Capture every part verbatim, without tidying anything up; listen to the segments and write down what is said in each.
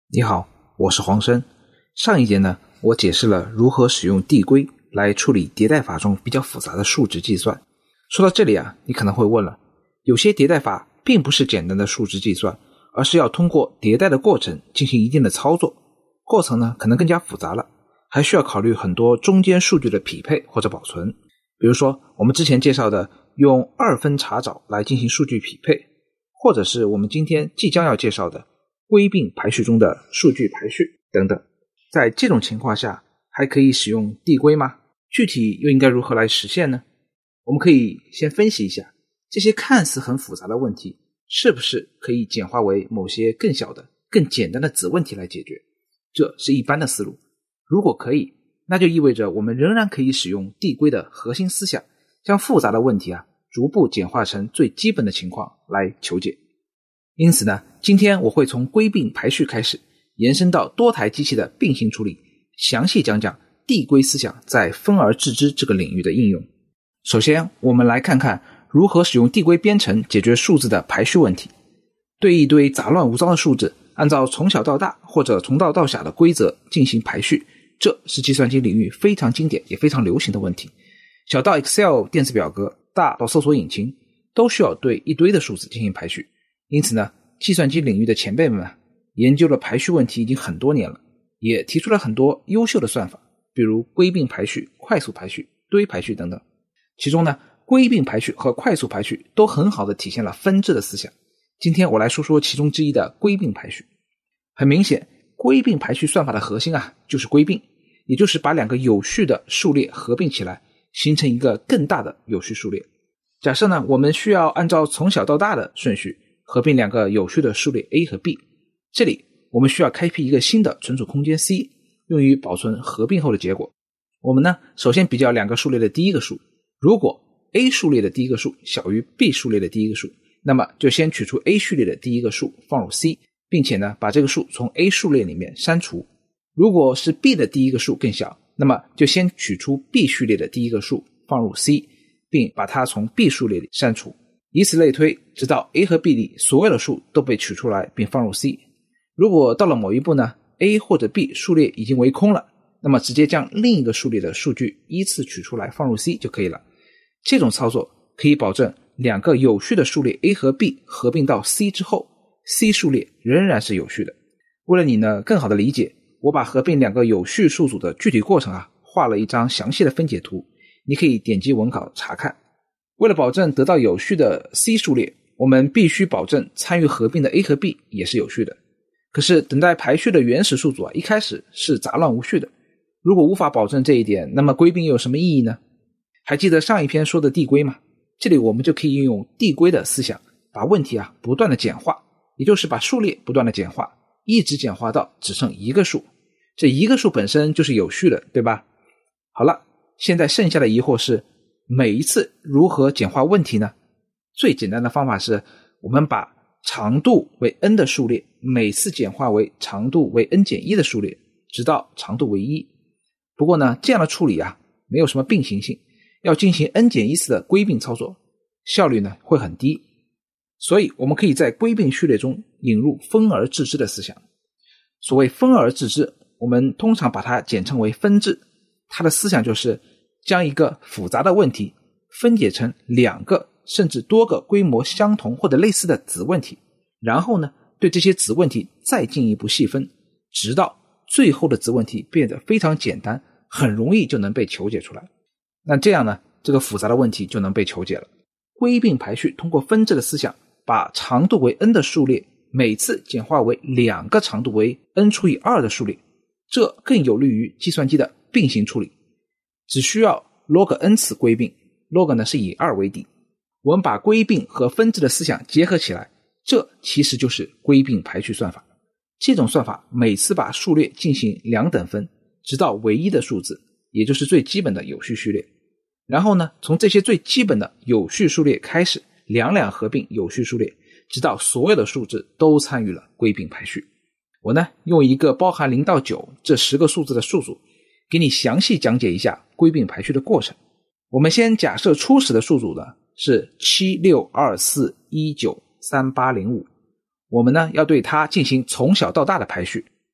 你好，我是黄生。上一节呢，我解释了如何使用递归来处理迭代法中比较复杂的数值计算。说到这里啊，你可能会问了，有些迭代法并不是简单的数值计算，而是要通过迭代的过程进行一定的操作，过程呢可能更加复杂了，还需要考虑很多中间数据的匹配或者保存。比如说我们之前介绍的用二分查找来进行数据匹配，或者是我们今天即将要介绍的归并排序中的数据排序等等。在这种情况下还可以使用递归吗？具体又应该如何来实现呢？我们可以先分析一下这些看似很复杂的问题是不是可以简化为某些更小的更简单的子问题来解决，这是一般的思路。如果可以，那就意味着我们仍然可以使用递归的核心思想，将复杂的问题啊逐步简化成最基本的情况来求解。因此呢，今天我会从归并排序开始，延伸到多台机器的并行处理，详细讲讲递归思想在分而治之这个领域的应用。首先，我们来看看如何使用递归编程解决数字的排序问题。对一堆杂乱无章的数字，按照从小到大或者从大到小的规则进行排序，这是计算机领域非常经典也非常流行的问题。小到 Excel 电子表格，大到搜索引擎，都需要对一堆的数字进行排序。因此呢，计算机领域的前辈们研究了排序问题已经很多年了，也提出了很多优秀的算法，比如归并排序、快速排序、堆排序等等。其中呢，归并排序和快速排序都很好地体现了分治的思想。今天我来说说其中之一的归并排序。很明显，归并排序算法的核心啊，就是归并，也就是把两个有序的数列合并起来，形成一个更大的有序数列。假设呢，我们需要按照从小到大的顺序合并两个有序的数列 A 和 B， 这里我们需要开辟一个新的存储空间 C， 用于保存合并后的结果。我们呢，首先比较两个数列的第一个数，如果 A 数列的第一个数小于 B 数列的第一个数，那么就先取出 A 序列的第一个数放入 C， 并且呢，把这个数从 A 数列里面删除。如果是 B 的第一个数更小，那么就先取出 B 序列的第一个数放入 C， 并把它从 B 数列里删除。以此类推，直到 A 和 B 里所有的数都被取出来并放入 C。 如果到了某一步呢， A 或者 B 数列已经为空了，那么直接将另一个数列的数据依次取出来放入 C 就可以了。这种操作可以保证两个有序的数列 A 和 B 合并到 C 之后， C 数列仍然是有序的。为了你呢更好的理解，我把合并两个有序数组的具体过程啊画了一张详细的分解图，你可以点击文稿查看。为了保证得到有序的 C 数列，我们必须保证参与合并的 A 和 B 也是有序的。可是等待排序的原始数组啊，一开始是杂乱无序的。如果无法保证这一点，那么归并又有什么意义呢？还记得上一篇说的递归吗？这里我们就可以运用递归的思想，把问题啊不断的简化，也就是把数列不断的简化，一直简化到只剩一个数。这一个数本身就是有序的，对吧？好了，现在剩下的疑惑是，每一次如何简化问题呢？最简单的方法是，我们把长度为 n 的数列每次简化为长度为 n 减一的数列，直到长度为一。不过呢，这样的处理啊没有什么并行性，要进行 n 减一次的归并操作，效率呢会很低。所以我们可以在归并序列中引入分而治之的思想。所谓分而治之，我们通常把它简称为分治。它的思想就是将一个复杂的问题分解成两个甚至多个规模相同或者类似的子问题，然后呢，对这些子问题再进一步细分，直到最后的子问题变得非常简单，很容易就能被求解出来。那这样呢，这个复杂的问题就能被求解了。归并排序通过分治的思想，把长度为 n 的数列每次简化为两个长度为 n 除以二的数列，这更有利于计算机的并行处理。只需要 log n 次归并， log 呢是以二为底。我们把归并和分治的思想结合起来，这其实就是归并排序算法。这种算法每次把数列进行两等分，直到唯一的数字，也就是最基本的有序序列。然后呢，从这些最基本的有序数列开始，两两合并有序数列，直到所有的数字都参与了归并排序。我呢，用一个包含零到九这十个数字的数组，给你详细讲解一下归并排序的过程。我们先假设初始的数组呢是七六二四一九三八零五，我们呢要对它进行从小到大的排序，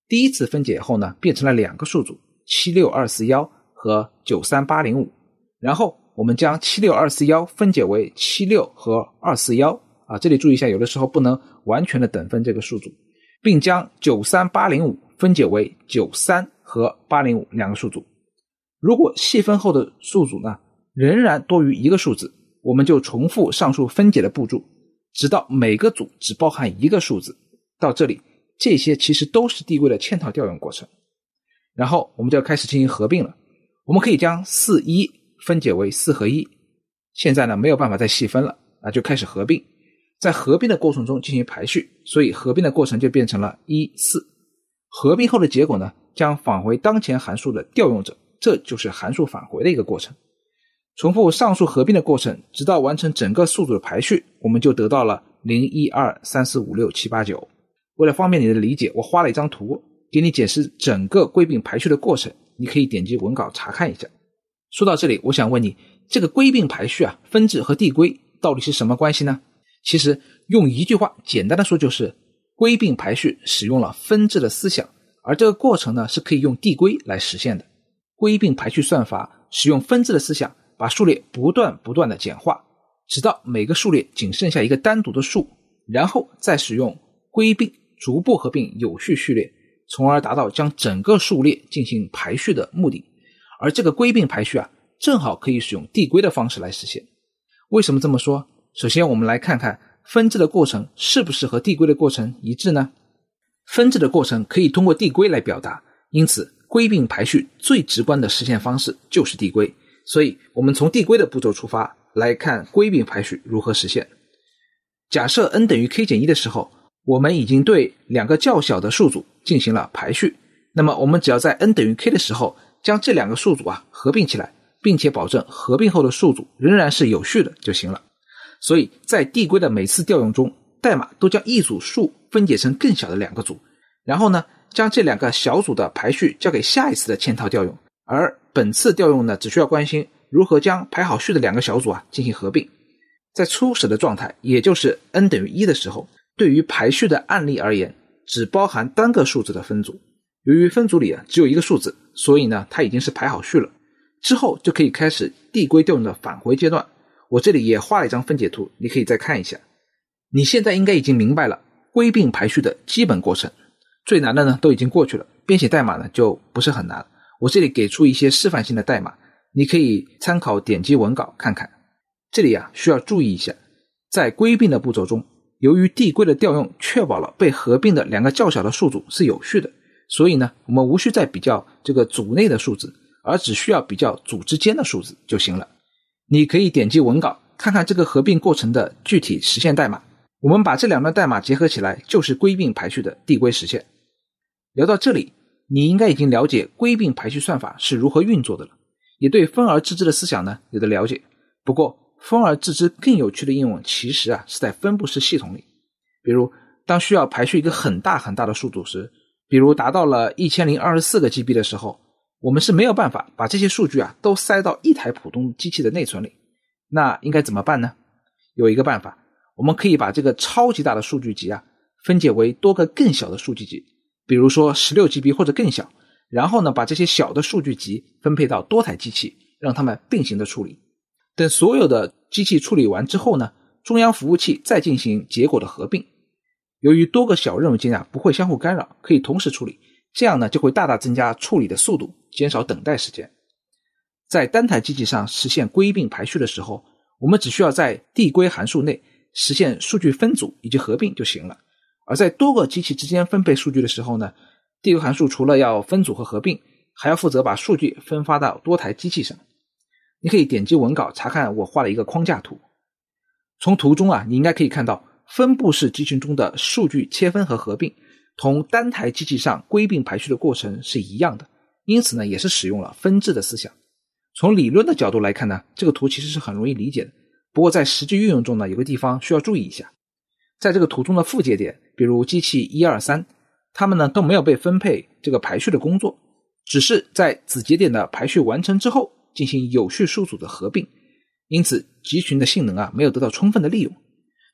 第一次分解后呢，变成了两个数组七六二四一和九三八零五，然后我们将七六二四一分解为七六和二四一啊，这里注意一下，有的时候不能完全的等分这个数组，并将九三八零五分解为九三和八零五两个数组。如果细分后的数组呢仍然多于一个数字，我们就重复上述分解的步骤，直到每个组只包含一个数字。到这里，这些其实都是递归的嵌套调用过程。然后我们就要开始进行合并了。我们可以将四一分解为四和一，现在呢没有办法再细分了，那就开始合并。在合并的过程中进行排序，所以合并的过程就变成了一四。合并后的结果呢，将返回当前函数的调用者，这就是函数返回的一个过程。重复上述合并的过程，直到完成整个数组的排序，我们就得到了零一二三四五六七八九。为了方便你的理解，我画了一张图给你解释整个归并排序的过程，你可以点击文稿查看一下。说到这里，我想问你，这个归并排序啊，分制和递归到底是什么关系呢？其实用一句话简单的说，就是归并排序使用了分制的思想，而这个过程呢是可以用递归来实现的。归并排序算法使用分制的思想，把数列不断不断的简化，直到每个数列仅剩下一个单独的数，然后再使用归并逐步合并有序序列，从而达到将整个数列进行排序的目的。而这个归并排序啊，正好可以使用递归的方式来实现。为什么这么说？首先我们来看看分制的过程是不是和递归的过程一致呢？分制的过程可以通过递归来表达，因此归并排序最直观的实现方式就是递归。所以我们从递归的步骤出发，来看归并排序如何实现。假设 n 等于 k 减一的时候，我们已经对两个较小的数组进行了排序，那么我们只要在 n 等于 k 的时候，将这两个数组啊合并起来，并且保证合并后的数组仍然是有序的就行了。所以在递归的每次调用中，代码都将一组数分解成更小的两个组，然后呢，将这两个小组的排序交给下一次的嵌套调用，而本次调用呢，只需要关心如何将排好序的两个小组啊进行合并。在初始的状态，也就是 n 等于一的时候，对于排序的案例而言，只包含单个数字的分组。由于分组里啊只有一个数字，所以呢它已经是排好序了。之后就可以开始递归调用的返回阶段。我这里也画了一张分解图，你可以再看一下。你现在应该已经明白了归并排序的基本过程，最难的呢都已经过去了，编写代码呢就不是很难。我这里给出一些示范性的代码，你可以参考点击文稿看看。这里啊需要注意一下，在归并的步骤中，由于递归的调用确保了被合并的两个较小的数组是有序的，所以呢我们无需再比较这个组内的数字，而只需要比较组之间的数字就行了。你可以点击文稿看看这个合并过程的具体实现代码，我们把这两段代码结合起来，就是归并排序的递归实现。聊到这里，你应该已经了解归并排序算法是如何运作的了，也对分而治之的思想呢有的了解。不过分而治之更有趣的应用其实啊是在分布式系统里。比如当需要排序一个很大很大的数组时，比如达到了一千零二十四个 G B 的时候，我们是没有办法把这些数据啊都塞到一台普通机器的内存里。那应该怎么办呢？有一个办法，我们可以把这个超级大的数据集啊分解为多个更小的数据集，比如说 十六 G B 或者更小，然后呢把这些小的数据集分配到多台机器，让它们并行的处理。等所有的机器处理完之后呢，中央服务器再进行结果的合并。由于多个小任务间啊不会相互干扰，可以同时处理，这样呢就会大大增加处理的速度，减少等待时间。在单台机器上实现归并排序的时候，我们只需要在递归函数内实现数据分组以及合并就行了。而在多个机器之间分配数据的时候呢，递归函数除了要分组和合并，还要负责把数据分发到多台机器上。你可以点击文稿查看我画了一个框架图。从图中啊，你应该可以看到分布式集群中的数据切分和合并同单台机器上归并排序的过程是一样的，因此呢也是使用了分制的思想。从理论的角度来看呢，这个图其实是很容易理解的，不过在实际运用中呢，有个地方需要注意一下。在这个图中的附节点，比如机器一二三，它们呢都没有被分配这个排序的工作，只是在子节点的排序完成之后进行有序数组的合并，因此集群的性能啊没有得到充分的利用。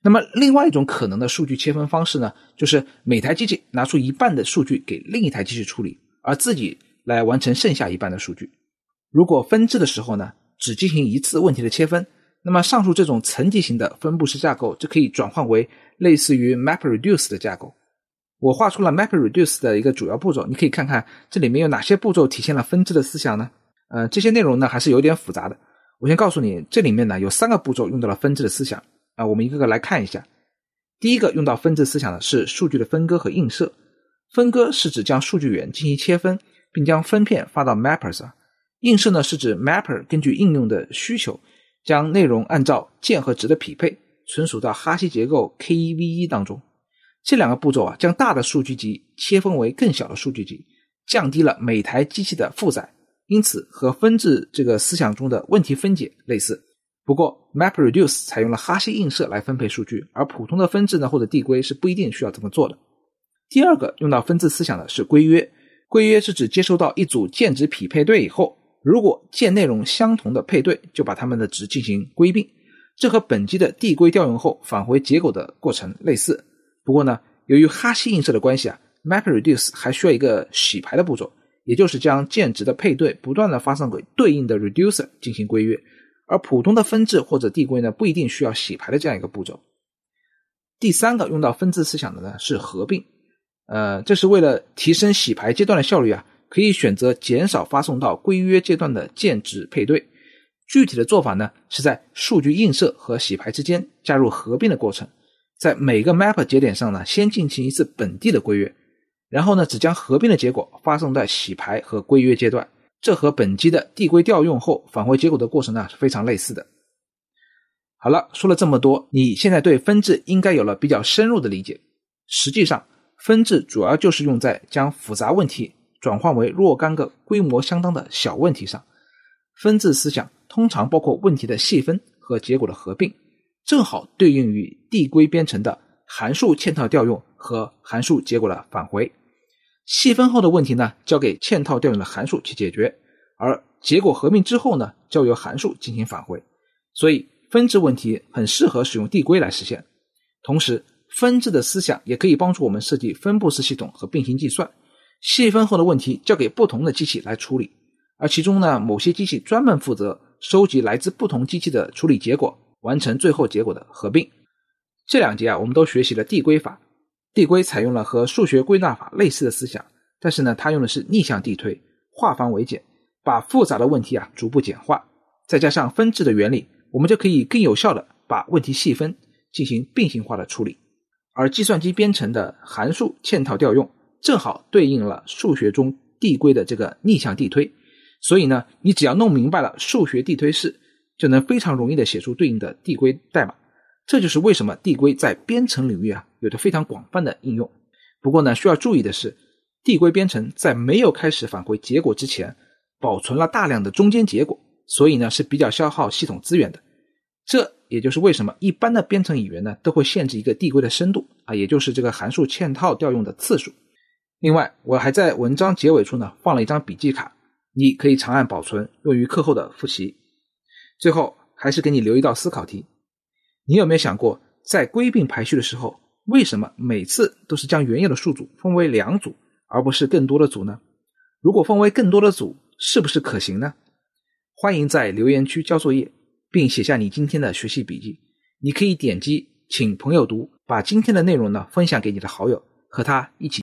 那么另外一种可能的数据切分方式呢，就是每台机器拿出一半的数据给另一台机器处理，而自己来完成剩下一半的数据。如果分支的时候呢，只进行一次问题的切分，那么上述这种层级型的分布式架构就可以转换为类似于 MapReduce 的架构。我画出了 MapReduce 的一个主要步骤，你可以看看这里面有哪些步骤体现了分支的思想呢？呃，这些内容呢还是有点复杂的。我先告诉你，这里面呢有三个步骤用到了分支的思想啊、呃，我们一个个来看一下。第一个用到分支思想的是数据的分割和映射。分割是指将数据源进行切分，并将分片发到 Mapper 上。映射呢是指 Mapper 根据应用的需求，将内容按照键和值的匹配存储到哈希结构 K E V E 当中。这两个步骤啊，将大的数据集切分为更小的数据集，降低了每台机器的负载，因此和分支这个思想中的问题分解类似。不过 MapReduce 采用了哈希映射来分配数据，而普通的分支呢或者递归是不一定需要这么做的。第二个用到分支思想的是规约。规约是指接收到一组键值匹配对以后，如果键内容相同的配对，就把它们的值进行归并。这和本机的递归调用后返回结果的过程类似。不过呢，由于哈希映射的关系啊 MapReduce 还需要一个洗牌的步骤，也就是将键值的配对不断的发送给对应的 reducer 进行规约，而普通的分支或者递归呢不一定需要洗牌的这样一个步骤。第三个用到分支思想的呢是合并。呃，这是为了提升洗牌阶段的效率啊，可以选择减少发送到规约阶段的键值配对。具体的做法呢是在数据映射和洗牌之间加入合并的过程。在每个 mapper 节点上呢，先进行一次本地的规约，然后呢，只将合并的结果发送在洗牌和规约阶段。这和本机的递归调用后返回结果的过程呢是非常类似的。好了，说了这么多，你现在对分支应该有了比较深入的理解。实际上，分支主要就是用在将复杂问题转换为若干个规模相当的小问题上。分支思想通常包括问题的细分和结果的合并，正好对应于递归编程的函数嵌套调用和函数结果的返回。细分后的问题呢，交给嵌套调用的函数去解决，而结果合并之后呢，交由函数进行返回。所以分支问题很适合使用递归来实现。同时，分支的思想也可以帮助我们设计分布式系统和并行计算。细分后的问题交给不同的机器来处理，而其中呢，某些机器专门负责收集来自不同机器的处理结果，完成最后结果的合并。这两节啊，我们都学习了递归法。递归采用了和数学归纳法类似的思想，但是呢，它用的是逆向递推，化繁为简，把复杂的问题啊逐步简化。再加上分支的原理，我们就可以更有效的把问题细分，进行并行化的处理。而计算机编程的函数嵌套调用，正好对应了数学中递归的这个逆向递推。所以呢，你只要弄明白了数学递推式，就能非常容易的写出对应的递归代码。这就是为什么递归在编程领域啊有着非常广泛的应用。不过呢，需要注意的是，递归编程在没有开始返回结果之前，保存了大量的中间结果，所以呢是比较消耗系统资源的。这也就是为什么一般的编程语言呢都会限制一个递归的深度啊，也就是这个函数嵌套调用的次数。另外，我还在文章结尾处呢放了一张笔记卡，你可以长按保存，用于课后的复习。最后还是给你留一道思考题，你有没有想过，在归并排序的时候，为什么每次都是将原有的数组分为两组，而不是更多的组呢？如果分为更多的组，是不是可行呢？欢迎在留言区交作业，并写下你今天的学习笔记。你可以点击请朋友读，把今天的内容呢分享给你的好友，和他一起